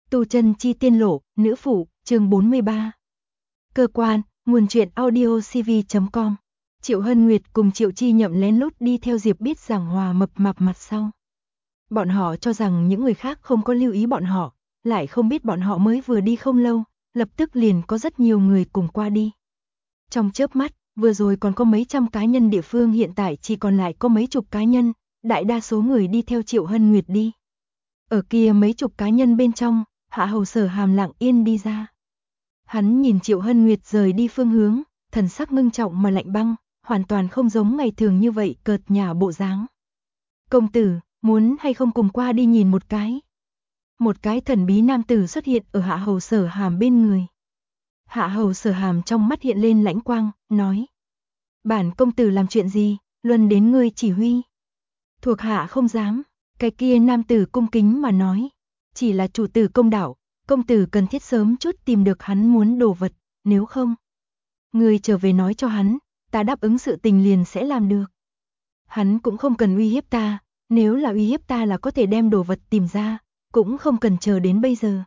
Tu chân chi tiên lộ, nữ phụ, chương 43. Cơ quan, nguồn truyện audio cv.com. Triệu Hân Nguyệt cùng Triệu Chi Nhậm lén lút đi theo Diệp Biết giảng hòa mập mạp mặt sau. Bọn họ cho rằng những người khác không có lưu ý bọn họ, lại không biết bọn họ mới vừa đi không lâu, lập tức liền có rất nhiều người cùng qua đi. Trong chớp mắt, vừa rồi còn có mấy trăm cá nhân địa phương, hiện tại chỉ còn lại có mấy chục cá nhân, đại đa số người đi theo Triệu Hân Nguyệt đi. Ở kia mấy chục cá nhân bên trong, Hạ Hầu Sở Hàm lặng yên đi ra. Hắn nhìn Triệu Hân Nguyệt rời đi phương hướng, thần sắc ngưng trọng mà lạnh băng, hoàn toàn không giống ngày thường như vậy cợt nhả bộ dáng. Công tử, muốn hay không cùng qua đi nhìn một cái? Một cái thần bí nam tử xuất hiện ở Hạ Hầu Sở Hàm bên người. Hạ Hầu Sở Hàm trong mắt hiện lên lãnh quang, nói: Bản công tử làm chuyện gì, luân đến ngươi chỉ huy? Thuộc hạ không dám. Cái kia nam tử cung kính mà nói: Chỉ là chủ tử công đạo, công tử cần thiết sớm chút tìm được hắn muốn đồ vật, nếu không, ngươi trở về nói cho hắn, ta đáp ứng sự tình liền sẽ làm được. Hắn cũng không cần uy hiếp ta, nếu là uy hiếp ta là có thể đem đồ vật tìm ra, cũng không cần chờ đến bây giờ.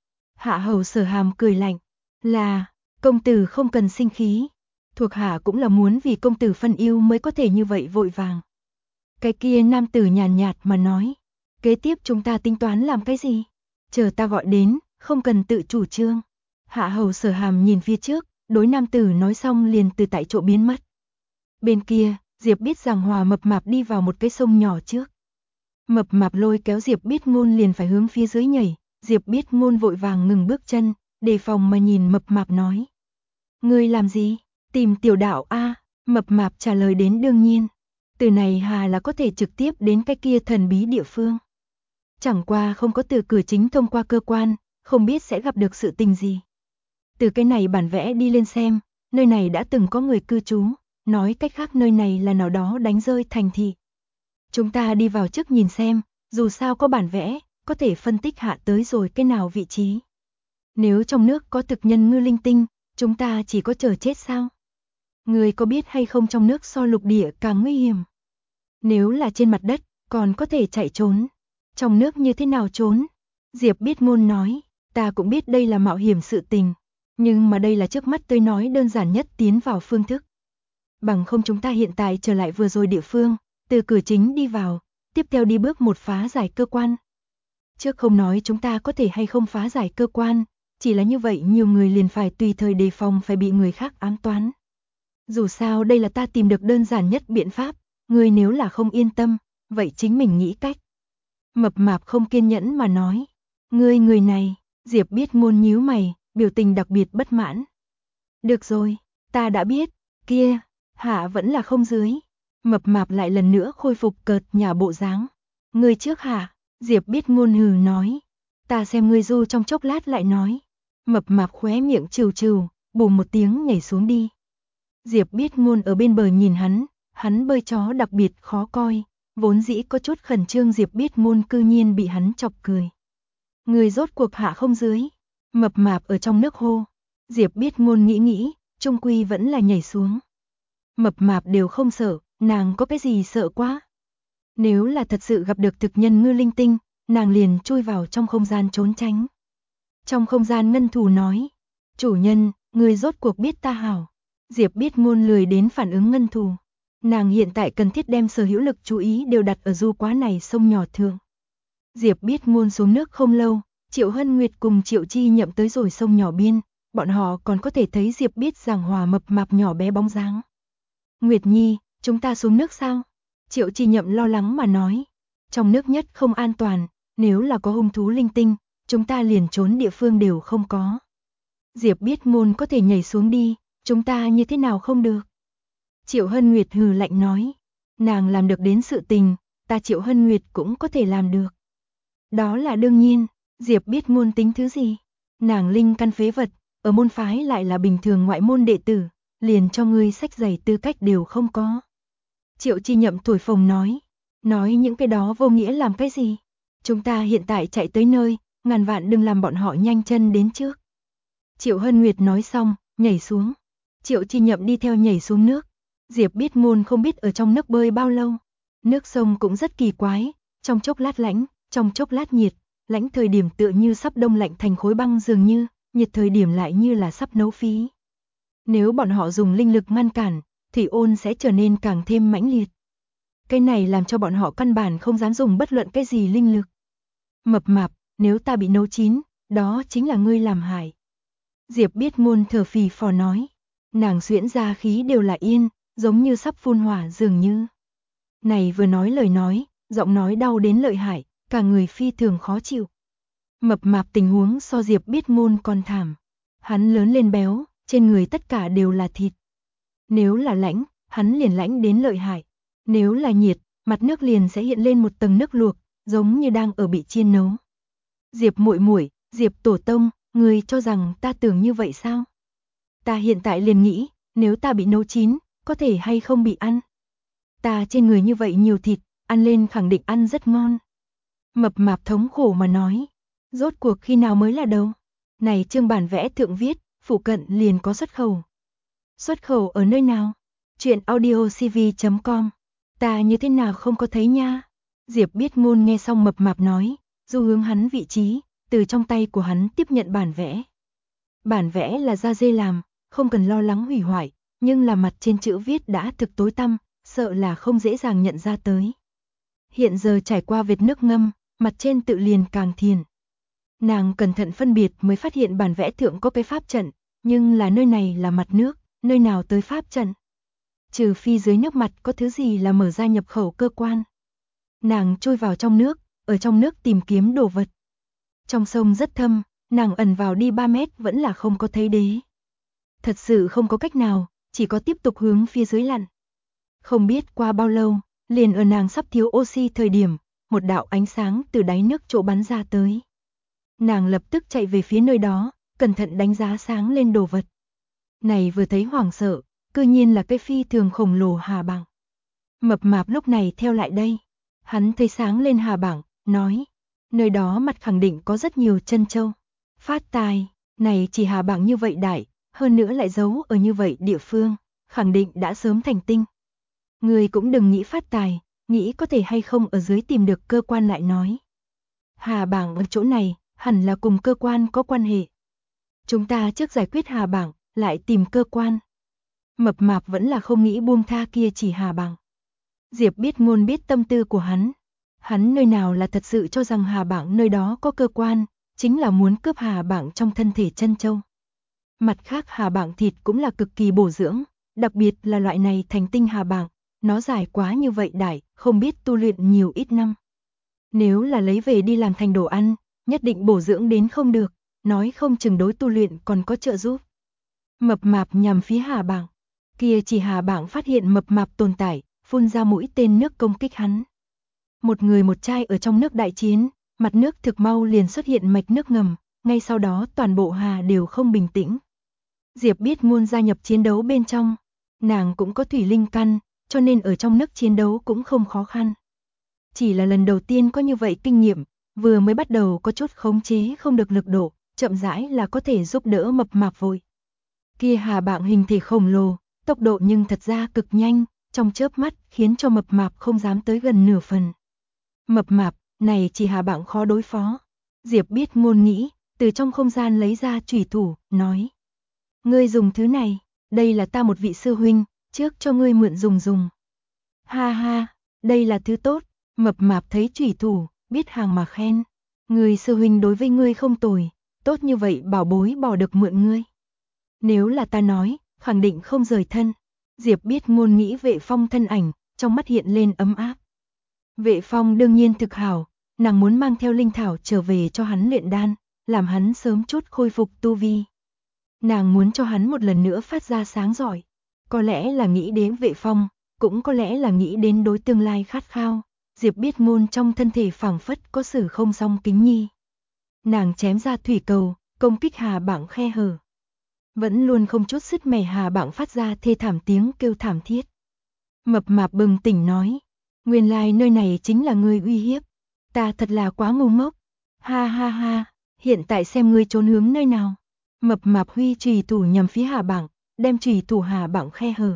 Hạ Hầu Sở Hàm cười lạnh: Là, công tử không cần sinh khí, thuộc hạ cũng là muốn vì công tử phân ưu mới có thể như vậy vội vàng. Cái kia nam tử nhàn nhạt mà nói: Kế tiếp chúng ta tính toán làm cái gì? Chờ ta gọi đến, không cần tự chủ trương. Hạ Hầu Sở Hàm nhìn phía trước, đối nam tử nói xong liền từ tại chỗ biến mất. Bên kia, Diệp Biết giảng hòa mập mạp đi vào một cái sông nhỏ trước. Mập mạp lôi kéo Diệp Biết Ngôn liền phải hướng phía dưới nhảy, Diệp Biết Ngôn vội vàng ngừng bước chân, đề phòng mà nhìn mập mạp nói: Ngươi làm gì? Tìm tiểu đạo a? Mập mạp trả lời đến đương nhiên. Từ này hà là có thể trực tiếp đến cái kia thần bí địa phương. Chẳng qua không có từ cửa chính thông qua cơ quan, không biết sẽ gặp được sự tình gì. Từ cái này bản vẽ đi lên xem, nơi này đã từng có người cư trú, nói cách khác nơi này là nào đó đánh rơi thành thị. Chúng ta đi vào trước nhìn xem, dù sao có bản vẽ, có thể phân tích hạ tới rồi cái nào vị trí. Nếu trong nước có thực nhân ngư linh tinh, chúng ta chỉ có chờ chết sao? Người có biết hay không trong nước so lục địa càng nguy hiểm? Nếu là trên mặt đất, còn có thể chạy trốn. Trong nước như thế nào trốn? Diệp Biết Ngôn nói: Ta cũng biết đây là mạo hiểm sự tình, nhưng mà đây là trước mắt tôi nói đơn giản nhất tiến vào phương thức. Bằng không chúng ta hiện tại trở lại vừa rồi địa phương, từ cửa chính đi vào, tiếp theo đi bước một phá giải cơ quan. Trước không nói chúng ta có thể hay không phá giải cơ quan, chỉ là như vậy nhiều người liền phải tùy thời đề phòng phải bị người khác ám toán. Dù sao đây là ta tìm được đơn giản nhất biện pháp, người nếu là không yên tâm, vậy chính mình nghĩ cách. Mập mạp không kiên nhẫn mà nói: Người này, Diệp Biết Ngôn nhíu mày, biểu tình đặc biệt bất mãn. Được rồi, ta đã biết, kia, hạ vẫn là không dưới. Mập mạp lại lần nữa khôi phục cợt nhả bộ dáng. Ngươi trước hả? Diệp Biết Ngôn hừ nói. Ta xem ngươi du trong chốc lát lại nói. Mập mạp khóe miệng trừ trừ, bùm một tiếng nhảy xuống đi. Diệp Biết Ngôn ở bên bờ nhìn hắn bơi chó đặc biệt khó coi, vốn dĩ có chút khẩn trương Diệp Biết Ngôn cư nhiên bị hắn chọc cười. Người rốt cuộc hạ không dưới? Mập mạp ở trong nước hô. Diệp Biết Ngôn nghĩ, trung quy vẫn là nhảy xuống. Mập mạp đều không sợ, nàng có cái gì sợ quá? Nếu là thật sự gặp được thực nhân ngư linh tinh, nàng liền chui vào trong không gian trốn tránh. Trong không gian ngân thù nói: Chủ nhân, người rốt cuộc biết ta hảo. Diệp Biết Ngôn lười đến phản ứng ngân thù. Nàng hiện tại cần thiết đem sở hữu lực chú ý đều đặt ở du quá này sông nhỏ thượng. Diệp Biết Ngôn xuống nước không lâu, Triệu Hân Nguyệt cùng Triệu Chi Nhậm tới rồi sông nhỏ biên, bọn họ còn có thể thấy Diệp Biết giảng hòa mập mạp nhỏ bé bóng dáng. Nguyệt Nhi, chúng ta xuống nước sao? Triệu Chi Nhậm lo lắng mà nói. Trong nước nhất không an toàn, nếu là có hung thú linh tinh, chúng ta liền trốn địa phương đều không có. Diệp Biết Ngôn có thể nhảy xuống đi, chúng ta như thế nào không được? Triệu Hân Nguyệt hừ lạnh nói. Nàng làm được đến sự tình, ta Triệu Hân Nguyệt cũng có thể làm được. Đó là đương nhiên, Diệp Biết Ngôn tính thứ gì? Nàng linh căn phế vật, ở môn phái lại là bình thường ngoại môn đệ tử, liền cho ngươi sách giày tư cách đều không có. Triệu Chi Nhậm thổi phồng nói những cái đó vô nghĩa làm cái gì? Chúng ta hiện tại chạy tới nơi, ngàn vạn đừng làm bọn họ nhanh chân đến trước. Triệu Hân Nguyệt nói xong, nhảy xuống. Triệu Chi Nhậm đi theo nhảy xuống nước. Diệp Biết Ngôn không biết ở trong nước bơi bao lâu. Nước sông cũng rất kỳ quái, trong chốc lát lạnh, trong chốc lát nhiệt, lãnh thời điểm tựa như sắp đông lạnh thành khối băng dường như, nhiệt thời điểm lại như là sắp nấu phí. Nếu bọn họ dùng linh lực ngăn cản, thủy ôn sẽ trở nên càng thêm mãnh liệt. Cái này làm cho bọn họ căn bản không dám dùng bất luận cái gì linh lực. Mập mạp, nếu ta bị nấu chín, đó chính là ngươi làm hại. Diệp Biết Ngôn thở phì phò nói. Nàng xuyễn ra khí đều là yên, giống như sắp phun hỏa dường như. Này vừa nói lời nói, giọng nói đau đến lợi hại, cả người phi thường khó chịu. Mập mạp tình huống so Diệp Biết Ngôn còn thảm. Hắn lớn lên béo, trên người tất cả đều là thịt. Nếu là lãnh, hắn liền lãnh đến lợi hại. Nếu là nhiệt, mặt nước liền sẽ hiện lên một tầng nước luộc, giống như đang ở bị chiên nấu. Diệp muội muội, Diệp tổ tông, ngươi cho rằng ta tưởng như vậy sao? Ta hiện tại liền nghĩ, nếu ta bị nấu chín, có thể hay không bị ăn. Ta trên người như vậy nhiều thịt, ăn lên khẳng định ăn rất ngon. Mập mạp thống khổ mà nói, rốt cuộc khi nào mới là đâu? Này chương bản vẽ thượng viết, phụ cận liền có xuất khẩu. Xuất khẩu ở nơi nào? Chuyện audiocv.com. Ta như thế nào không có thấy nha? Diệp Biết Ngôn nghe xong mập mạp nói, du hướng hắn vị trí, từ trong tay của hắn tiếp nhận bản vẽ. Bản vẽ là da dê làm, không cần lo lắng hủy hoại, nhưng là mặt trên chữ viết đã thực tối tăm, sợ là không dễ dàng nhận ra tới. Hiện giờ trải qua vệt nước ngâm, mặt trên tự liền càng thiền. Nàng cẩn thận phân biệt mới phát hiện bản vẽ thượng có cái pháp trận, nhưng là nơi này là mặt nước, nơi nào tới pháp trận. Trừ phi dưới nước mặt có thứ gì là mở ra nhập khẩu cơ quan. Nàng trôi vào trong nước, ở trong nước tìm kiếm đồ vật. Trong sông rất thâm, nàng ẩn vào đi 3 mét vẫn là không có thấy đế. Thật sự không có cách nào, chỉ có tiếp tục hướng phía dưới lặn. Không biết qua bao lâu, liền ở nàng sắp thiếu oxy thời điểm, một đạo ánh sáng từ đáy nước chỗ bắn ra tới. Nàng lập tức chạy về phía nơi đó, cẩn thận đánh giá sáng lên đồ vật. Này vừa thấy hoảng sợ, cư nhiên là cái phi thường khổng lồ hà bảng. Mập mạp lúc này theo lại đây. Hắn thấy sáng lên hà bảng, nói, nơi đó mặt khẳng định có rất nhiều chân châu. Phát tài, này chỉ hà bảng như vậy đại, hơn nữa lại giấu ở như vậy địa phương, khẳng định đã sớm thành tinh. Người cũng đừng nghĩ phát tài, nghĩ có thể hay không ở dưới tìm được cơ quan lại nói. Hà bảng ở chỗ này, hẳn là cùng cơ quan có quan hệ. Chúng ta trước giải quyết hà bảng, lại tìm cơ quan. Mập mạp vẫn là không nghĩ buông tha kia chỉ hà bảng. Diệp Biết Ngôn biết tâm tư của hắn. Hắn nơi nào là thật sự cho rằng hà bảng nơi đó có cơ quan, chính là muốn cướp hà bảng trong thân thể chân châu. Mặt khác hà bảng thịt cũng là cực kỳ bổ dưỡng, đặc biệt là loại này thành tinh hà bảng, nó dài quá như vậy đại, không biết tu luyện nhiều ít năm. Nếu là lấy về đi làm thành đồ ăn, nhất định bổ dưỡng đến không được, nói không chừng đối tu luyện còn có trợ giúp. Mập mạp nhằm phía hà bảng, kia chỉ hà bảng phát hiện mập mạp tồn tại, phun ra mũi tên nước công kích hắn. Một người một trai ở trong nước đại chiến, mặt nước thực mau liền xuất hiện mạch nước ngầm, ngay sau đó toàn bộ hà đều không bình tĩnh. Diệp Biết Ngôn gia nhập chiến đấu bên trong, nàng cũng có thủy linh căn, cho nên ở trong nước chiến đấu cũng không khó khăn. Chỉ là lần đầu tiên có như vậy kinh nghiệm, vừa mới bắt đầu có chút khống chế không được lực độ, chậm rãi là có thể giúp đỡ mập mạp vội. Kia hà bảng hình thể khổng lồ, tốc độ nhưng thật ra cực nhanh, trong chớp mắt khiến cho mập mạp không dám tới gần nửa phần. Mập mạp, này chỉ hà bảng khó đối phó. Diệp Biết Ngôn nghĩ, từ trong không gian lấy ra chủy thủ, nói. Ngươi dùng thứ này, đây là ta một vị sư huynh, trước cho ngươi mượn dùng. Ha ha, đây là thứ tốt, mập mạp thấy chủy thủ, biết hàng mà khen. Người sư huynh đối với ngươi không tồi, tốt như vậy bảo bối bỏ được mượn ngươi. Nếu là ta nói, khẳng định không rời thân. Diệp Biết Ngôn nghĩ Vệ Phong thân ảnh, trong mắt hiện lên ấm áp. Vệ Phong đương nhiên thực hảo, nàng muốn mang theo linh thảo trở về cho hắn luyện đan, làm hắn sớm chút khôi phục tu vi. Nàng muốn cho hắn một lần nữa phát ra sáng giỏi, có lẽ là nghĩ đến Vệ Phong, cũng có lẽ là nghĩ đến đối tương lai khát khao. Diệp Biết Ngôn trong thân thể phảng phất có sử không song kính nhi. Nàng chém ra thủy cầu, công kích hà bảng khe hở. Vẫn luôn không chút sứt mẻ hà bảng phát ra thê thảm tiếng kêu thảm thiết. Mập mạp bừng tỉnh nói, nguyên lai nơi này chính là ngươi uy hiếp, ta thật là quá ngu ngốc. Ha ha ha, hiện tại xem ngươi trốn hướng nơi nào. Mập mạp huy chùy thủ nhằm phía hà bảng, đem chùy thủ hà bảng khe hở.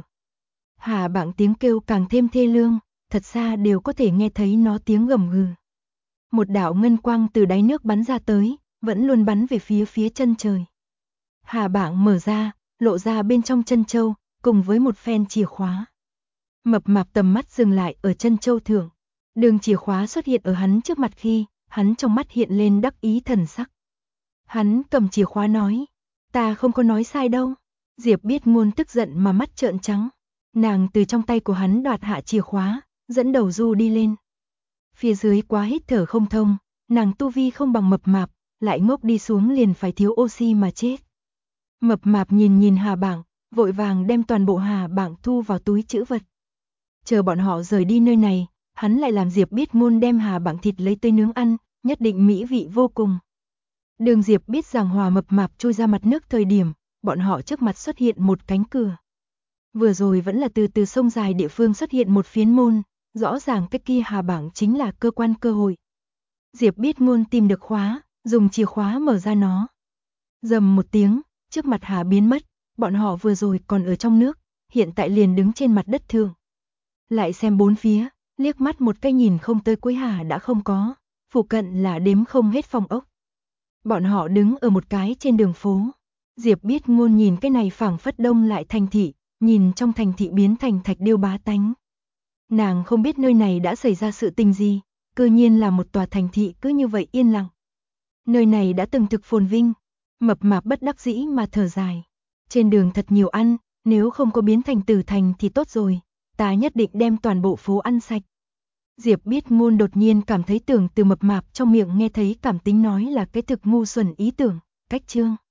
Hà bảng tiếng kêu càng thêm thê lương, thật xa đều có thể nghe thấy nó tiếng gầm gừ. Một đạo ngân quang từ đáy nước bắn ra tới, vẫn luôn bắn về phía chân trời. Hà bảng mở ra, lộ ra bên trong chân châu, cùng với một phen chìa khóa. Mập mạp tầm mắt dừng lại ở chân châu thượng. Đường chìa khóa xuất hiện ở hắn trước mặt khi, hắn trong mắt hiện lên đắc ý thần sắc. Hắn cầm chìa khóa nói, ta không có nói sai đâu. Diệp Biết Ngôn tức giận mà mắt trợn trắng. Nàng từ trong tay của hắn đoạt hạ chìa khóa, dẫn đầu du đi lên. Phía dưới quá hít thở không thông, nàng tu vi không bằng mập mạp, lại ngốc đi xuống liền phải thiếu oxy mà chết. Mập mạp nhìn hà bảng, vội vàng đem toàn bộ hà bảng thu vào túi trữ vật. Chờ bọn họ rời đi nơi này, hắn lại làm Diệp Biết Ngôn đem hà bảng thịt lấy tới nướng ăn, nhất định mỹ vị vô cùng. Đường Diệp biết rằng Hòa mập mạp trôi ra mặt nước thời điểm, bọn họ trước mặt xuất hiện một cánh cửa. Vừa rồi vẫn là từ sông dài địa phương xuất hiện một phiến môn, rõ ràng cái kia hà bảng chính là cơ quan cơ hội. Diệp Biết Ngôn tìm được khóa, dùng chìa khóa mở ra nó. Rầm một tiếng, trước mặt hà biến mất, bọn họ vừa rồi còn ở trong nước, hiện tại liền đứng trên mặt đất thường. Lại xem bốn phía, liếc mắt một cái nhìn không tới cuối hà đã không có, phụ cận là đếm không hết phòng ốc. Bọn họ đứng ở một cái trên đường phố. Diệp Biết Ngôn nhìn cái này phảng phất đông lại thành thị, nhìn trong thành thị biến thành thạch điêu bá tánh. Nàng không biết nơi này đã xảy ra sự tình gì, cư nhiên là một tòa thành thị cứ như vậy yên lặng. Nơi này đã từng thực phồn vinh, mập mạp bất đắc dĩ mà thở dài. Trên đường thật nhiều ăn, nếu không có biến thành tử thành thì tốt rồi, ta nhất định đem toàn bộ phố ăn sạch. Diệp Biết Ngôn đột nhiên cảm thấy tưởng từ mập mạp trong miệng nghe thấy cảm tính nói là cái thực ngu xuẩn ý tưởng, cách chương.